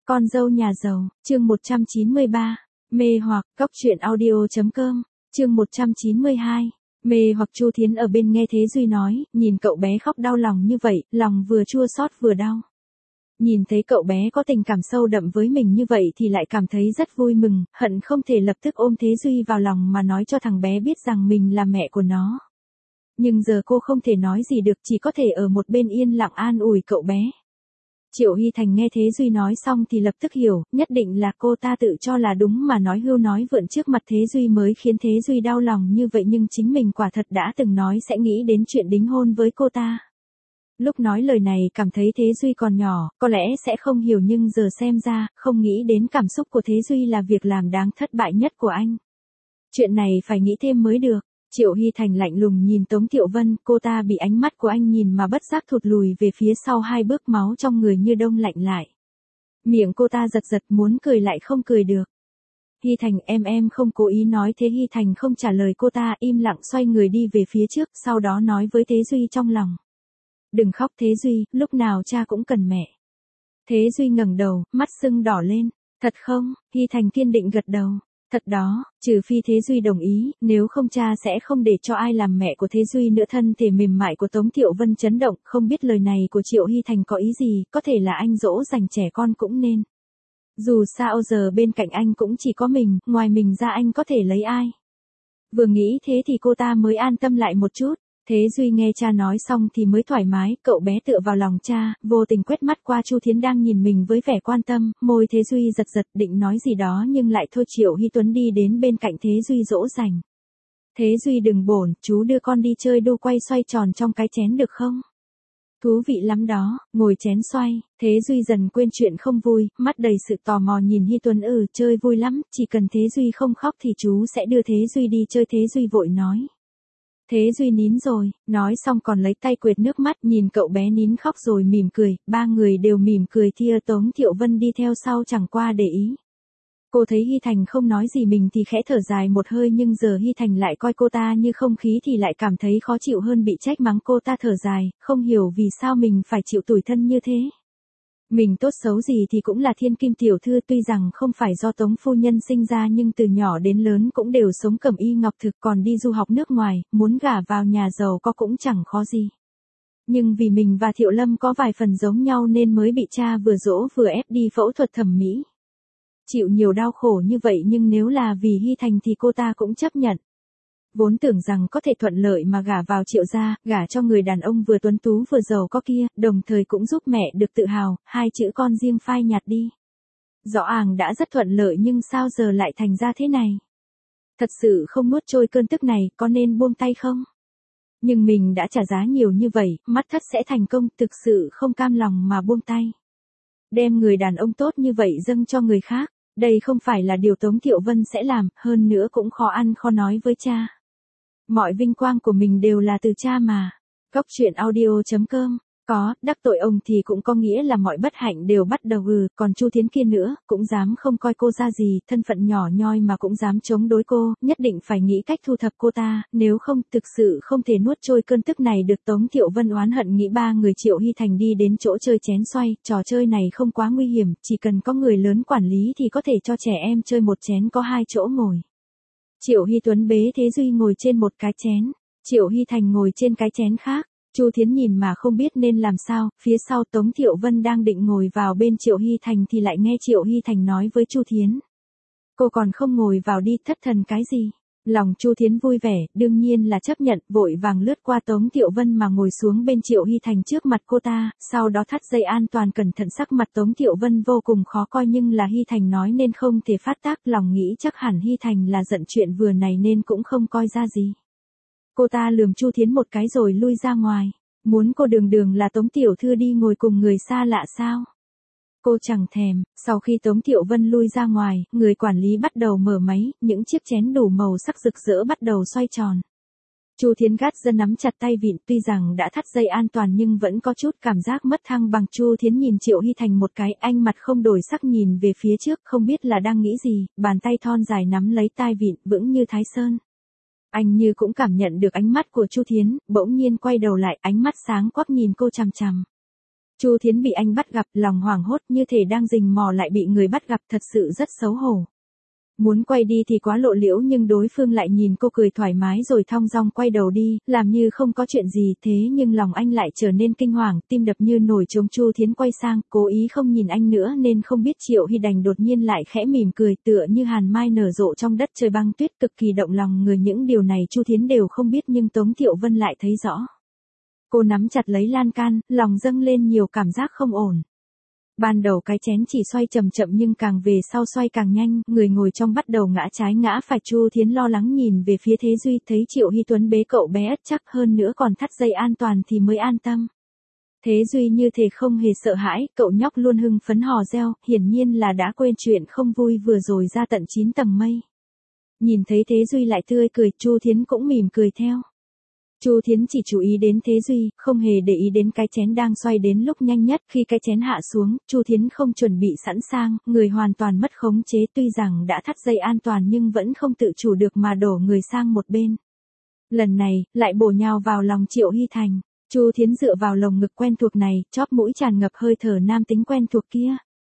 Con dâu nhà giàu, chương 193, mê hoặc, góc truyện audio.com, chương 192, mê hoặc. Chu Thiến ở bên nghe Thế Duy nói, nhìn cậu bé khóc đau lòng như vậy, lòng vừa chua xót vừa đau. Nhìn thấy cậu bé có tình cảm sâu đậm với mình như vậy thì lại cảm thấy rất vui mừng, hận không thể lập tức ôm Thế Duy vào lòng mà nói cho thằng bé biết rằng mình là mẹ của nó. Nhưng giờ cô không thể nói gì được, chỉ có thể ở một bên yên lặng an ủi cậu bé. Triệu Hy Thành nghe Thế Duy nói xong thì lập tức hiểu, nhất định là cô ta tự cho là đúng mà nói hưu nói vượn trước mặt Thế Duy mới khiến Thế Duy đau lòng như vậy, nhưng chính mình quả thật đã từng nói sẽ nghĩ đến chuyện đính hôn với cô ta. Lúc nói lời này cảm thấy Thế Duy còn nhỏ, có lẽ sẽ không hiểu, nhưng giờ xem ra, không nghĩ đến cảm xúc của Thế Duy là việc làm đáng thất bại nhất của anh. Chuyện này phải nghĩ thêm mới được. Triệu Hy Thành lạnh lùng nhìn Tống Thiệu Vân, cô ta bị ánh mắt của anh nhìn mà bất giác thụt lùi về phía sau 2 bước, máu trong người như đông lạnh lại. Miệng cô ta giật giật muốn cười lại không cười được. Hy Thành em không cố ý nói thế. Hy Thành không trả lời cô ta, im lặng xoay người đi về phía trước, sau đó nói với Thế Duy trong lòng. Đừng khóc Thế Duy, lúc nào cha cũng cần mẹ. Thế Duy ngẩng đầu, mắt sưng đỏ lên. Thật không? Hy Thành kiên định gật đầu. Thật đó, trừ phi Thế Duy đồng ý, nếu không cha sẽ không để cho ai làm mẹ của Thế Duy nữa. Thân thể mềm mại của Tống Thiệu Vân chấn động, không biết lời này của Triệu Hy Thành có ý gì, có thể là anh dỗ dành trẻ con cũng nên. Dù sao giờ bên cạnh anh cũng chỉ có mình, ngoài mình ra anh có thể lấy ai. Vừa nghĩ thế thì cô ta mới an tâm lại một chút. Thế Duy nghe cha nói xong thì mới thoải mái, cậu bé tựa vào lòng cha, vô tình quét mắt qua Chu Thiến đang nhìn mình với vẻ quan tâm, môi Thế Duy giật giật định nói gì đó nhưng lại thôi. Triệu Hy Tuấn đi đến bên cạnh Thế Duy dỗ dành. Thế Duy đừng bổn, chú đưa con đi chơi đu quay xoay tròn trong cái chén được không? Thú vị lắm đó, ngồi chén xoay. Thế Duy dần quên chuyện không vui, mắt đầy sự tò mò nhìn Hy Tuấn. Chơi vui lắm, chỉ cần Thế Duy không khóc thì chú sẽ đưa Thế Duy đi chơi. Thế Duy vội nói. Thế Duy nín rồi, nói xong còn lấy tay quệt nước mắt, nhìn cậu bé nín khóc rồi mỉm cười, 3 người đều mỉm cười. Tống Thiệu Vân đi theo sau chẳng qua để ý. Cô thấy Hy Thành không nói gì mình thì khẽ thở dài một hơi, nhưng giờ Hy Thành lại coi cô ta như không khí thì lại cảm thấy khó chịu hơn bị trách mắng. Cô ta thở dài, không hiểu vì sao mình phải chịu tủi thân như thế. Mình tốt xấu gì thì cũng là thiên kim tiểu thư, tuy rằng không phải do Tống phu nhân sinh ra nhưng từ nhỏ đến lớn cũng đều sống cẩm y ngọc thực, còn đi du học nước ngoài, muốn gả vào nhà giàu có cũng chẳng khó gì. Nhưng vì mình và Thiệu Lâm có vài phần giống nhau nên mới bị cha vừa dỗ vừa ép đi phẫu thuật thẩm mỹ. Chịu nhiều đau khổ như vậy, nhưng nếu là vì Hy Thành thì cô ta cũng chấp nhận. Vốn tưởng rằng có thể thuận lợi mà gả vào Triệu gia, gả cho người đàn ông vừa tuấn tú vừa giàu có kia, đồng thời cũng giúp mẹ được tự hào, 2 chữ con riêng phai nhạt đi. Rõ ràng đã rất thuận lợi nhưng sao giờ lại thành ra thế này? Thật sự không nuốt trôi cơn tức này, có nên buông tay không? Nhưng mình đã trả giá nhiều như vậy, mắt thất sẽ thành công, thực sự không cam lòng mà buông tay. Đem người đàn ông tốt như vậy dâng cho người khác, đây không phải là điều Tống Thiệu Vân sẽ làm, hơn nữa cũng khó ăn khó nói với cha. Mọi vinh quang của mình đều là từ cha mà. Góc truyện audio.com, có, đắc tội ông thì cũng có nghĩa là mọi bất hạnh đều bắt đầu. Còn Chu Thiến kia nữa, cũng dám không coi cô ra gì, thân phận nhỏ nhoi mà cũng dám chống đối cô, nhất định phải nghĩ cách thu thập cô ta, nếu không thực sự không thể nuốt trôi cơn tức này được. Tống Thiệu Vân oán hận nghĩ 3 người Triệu Hy Thành đi đến chỗ chơi chén xoay, trò chơi này không quá nguy hiểm, chỉ cần có người lớn quản lý thì có thể cho trẻ em chơi một chén có 2 chỗ ngồi. Triệu Hy Tuấn bế Thế Duy ngồi trên một cái chén, Triệu Hy Thành ngồi trên cái chén khác. Chu Thiến nhìn mà không biết nên làm sao, phía sau Tống Thiệu Vân đang định ngồi vào bên Triệu Hy Thành thì lại nghe Triệu Hy Thành nói với Chu Thiến. Cô còn không ngồi vào đi, thất thần cái gì? Lòng Chu Thiến vui vẻ, đương nhiên là chấp nhận, vội vàng lướt qua Tống Thiệu Vân mà ngồi xuống bên Triệu Hy Thành trước mặt cô ta, sau đó thắt dây an toàn cẩn thận. Sắc mặt Tống Thiệu Vân vô cùng khó coi nhưng là Hy Thành nói nên không thể phát tác, lòng nghĩ chắc hẳn Hy Thành là giận chuyện vừa này nên cũng không coi ra gì. Cô ta lườm Chu Thiến một cái rồi lui ra ngoài. Muốn cô đường là Tống tiểu thư đi ngồi cùng người xa lạ sao? Cô chẳng thèm. Sau khi Tống Thiệu Vân lui ra ngoài, người quản lý bắt đầu mở máy, những chiếc chén đủ màu sắc rực rỡ bắt đầu xoay tròn. Chu Thiến gắt giơ nắm chặt tay vịn, tuy rằng đã thắt dây an toàn nhưng vẫn có chút cảm giác mất thăng bằng. Chu Thiến nhìn Triệu Hy Thành một cái, anh mặt không đổi sắc nhìn về phía trước, không biết là đang nghĩ gì, bàn tay thon dài nắm lấy tai vịn, vững như Thái Sơn. Anh như cũng cảm nhận được ánh mắt của Chu Thiến, bỗng nhiên quay đầu lại, ánh mắt sáng quắc nhìn cô chằm chằm. Chu Thiến bị anh bắt gặp, lòng hoảng hốt như thể đang rình mò lại bị người bắt gặp, thật sự rất xấu hổ. Muốn quay đi thì quá lộ liễu nhưng đối phương lại nhìn cô cười thoải mái rồi thong dong quay đầu đi, làm như không có chuyện gì, thế nhưng lòng anh lại trở nên kinh hoàng, tim đập như nổi trống. Chu Thiến quay sang, cố ý không nhìn anh nữa nên không biết Triệu Hy Đành đột nhiên lại khẽ mỉm cười tựa như hàn mai nở rộ trong đất trời băng tuyết, cực kỳ động lòng người. Những điều này Chu Thiến đều không biết nhưng Tống Thiệu Vân lại thấy rõ. Cô nắm chặt lấy lan can, lòng dâng lên nhiều cảm giác không ổn. Ban đầu cái chén chỉ xoay chậm chậm nhưng càng về sau xoay càng nhanh, người ngồi trong bắt đầu ngã trái ngã phải. Chu Thiến lo lắng nhìn về phía Thế Duy, thấy Triệu Hy Tuấn bế cậu bé ất chắc hơn nữa còn thắt dây an toàn thì mới an tâm. Thế Duy như thể không hề sợ hãi, cậu nhóc luôn hưng phấn hò reo, hiển nhiên là đã quên chuyện không vui vừa rồi ra tận 9 tầng mây. Nhìn thấy Thế Duy lại tươi cười, Chu Thiến cũng mỉm cười theo. Chu Thiến chỉ chú ý đến Thế Duy, không hề để ý đến cái chén đang xoay đến lúc nhanh nhất. Khi cái chén hạ xuống, Chu Thiến không chuẩn bị sẵn sàng, người hoàn toàn mất khống chế, tuy rằng đã thắt dây an toàn nhưng vẫn không tự chủ được mà đổ người sang một bên. Lần này, lại bổ nhào vào lòng Triệu Hy Thành. Chu Thiến dựa vào lồng ngực quen thuộc này, chóp mũi tràn ngập hơi thở nam tính quen thuộc kia.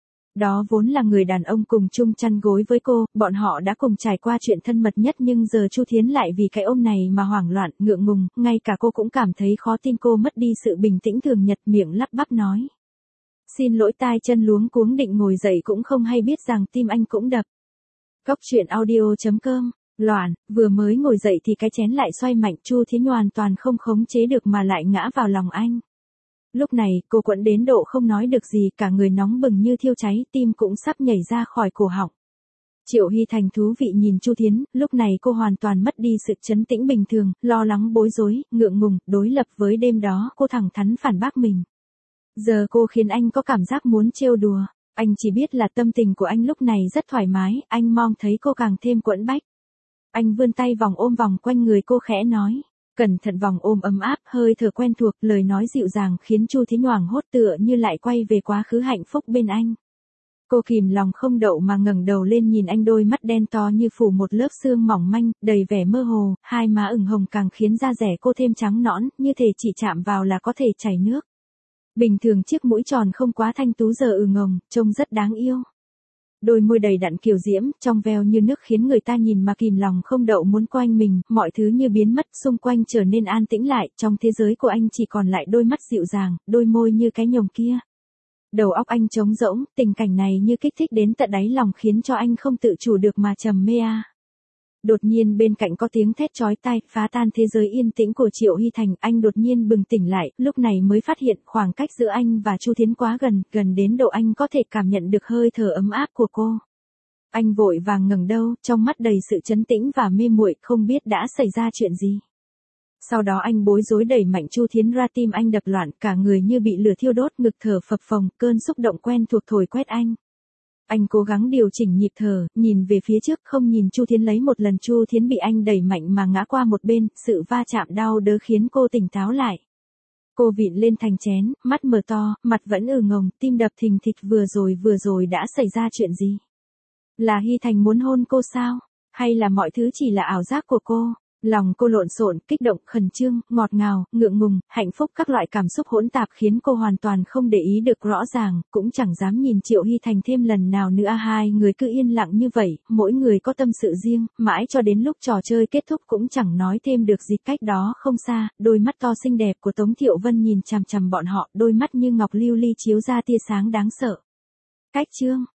Đó vốn là người đàn ông cùng chung chăn gối với cô, bọn họ đã cùng trải qua chuyện thân mật nhất nhưng giờ Chu Thiến lại vì cái ôm này mà hoảng loạn, ngượng ngùng, ngay cả cô cũng cảm thấy khó tin. Cô mất đi sự bình tĩnh thường nhật, miệng lắp bắp nói. Xin lỗi, tai chân luống cuống định ngồi dậy cũng không hay biết rằng tim anh cũng đập. Cóc truyện audio.com. Loạn, vừa mới ngồi dậy thì cái chén lại xoay mạnh, Chu Thiến hoàn toàn không khống chế được mà lại ngã vào lòng anh. Lúc này, cô quẫn đến độ không nói được gì, cả người nóng bừng như thiêu cháy, tim cũng sắp nhảy ra khỏi cổ họng. Triệu Hy Thành thú vị nhìn Chu Thiến, lúc này cô hoàn toàn mất đi sự trấn tĩnh bình thường, lo lắng bối rối, ngượng ngùng, đối lập với đêm đó, cô thẳng thắn phản bác mình. Giờ cô khiến anh có cảm giác muốn trêu đùa, anh chỉ biết là tâm tình của anh lúc này rất thoải mái, anh mong thấy cô càng thêm quẫn bách. Anh vươn tay ôm vòng quanh người cô khẽ nói. Cẩn thận, vòng ôm ấm áp, hơi thở quen thuộc, lời nói dịu dàng khiến Chu Thiến hoảng hốt tựa như lại quay về quá khứ hạnh phúc bên anh. Cô kìm lòng không đậu mà ngẩng đầu lên nhìn anh, đôi mắt đen to như phủ một lớp sương mỏng manh, đầy vẻ mơ hồ, hai má ửng hồng càng khiến da dẻ cô thêm trắng nõn, như thể chỉ chạm vào là có thể chảy nước. Bình thường chiếc mũi tròn không quá thanh tú giờ ngồng, trông rất đáng yêu. Đôi môi đầy đặn kiều diễm, trong veo như nước khiến người ta nhìn mà kìm lòng không đậu muốn quanh mình, mọi thứ như biến mất, xung quanh trở nên an tĩnh lại, trong thế giới của anh chỉ còn lại đôi mắt dịu dàng, đôi môi như cái nhồng kia. Đầu óc anh trống rỗng, tình cảnh này như kích thích đến tận đáy lòng khiến cho anh không tự chủ được mà trầm mê a. Đột nhiên bên cạnh có tiếng thét chói tai, phá tan thế giới yên tĩnh của Triệu Hy Thành, anh đột nhiên bừng tỉnh lại, lúc này mới phát hiện khoảng cách giữa anh và Chu Thiến quá gần đến độ anh có thể cảm nhận được hơi thở ấm áp của cô. Anh vội vàng ngẩng đầu, trong mắt đầy sự trấn tĩnh và mê muội, không biết đã xảy ra chuyện gì. Sau đó anh bối rối đẩy mạnh Chu Thiến ra, tim anh đập loạn, cả người như bị lửa thiêu đốt, ngực thở phập phồng, cơn xúc động quen thuộc thổi quét anh. Anh cố gắng điều chỉnh nhịp thở, nhìn về phía trước, không nhìn Chu Thiến lấy một lần. Chu Thiến bị anh đẩy mạnh mà ngã qua một bên, sự va chạm đau đớn khiến cô tỉnh táo lại. Cô vịn lên thành chén, mắt mở to, mặt vẫn ngồng, tim đập thình thịch. Vừa rồi đã xảy ra chuyện gì? Là Hy Thành muốn hôn cô sao? Hay là mọi thứ chỉ là ảo giác của cô? Lòng cô lộn xộn, kích động, khẩn trương, ngọt ngào, ngượng ngùng, hạnh phúc, các loại cảm xúc hỗn tạp khiến cô hoàn toàn không để ý được rõ ràng, cũng chẳng dám nhìn Triệu Hy Thành thêm lần nào nữa. Hai người cứ yên lặng như vậy, mỗi người có tâm sự riêng, mãi cho đến lúc trò chơi kết thúc cũng chẳng nói thêm được gì. Cách đó không xa, đôi mắt to xinh đẹp của Tống Thiệu Vân nhìn chằm chằm bọn họ, đôi mắt như ngọc lưu ly chiếu ra tia sáng đáng sợ. Cách chương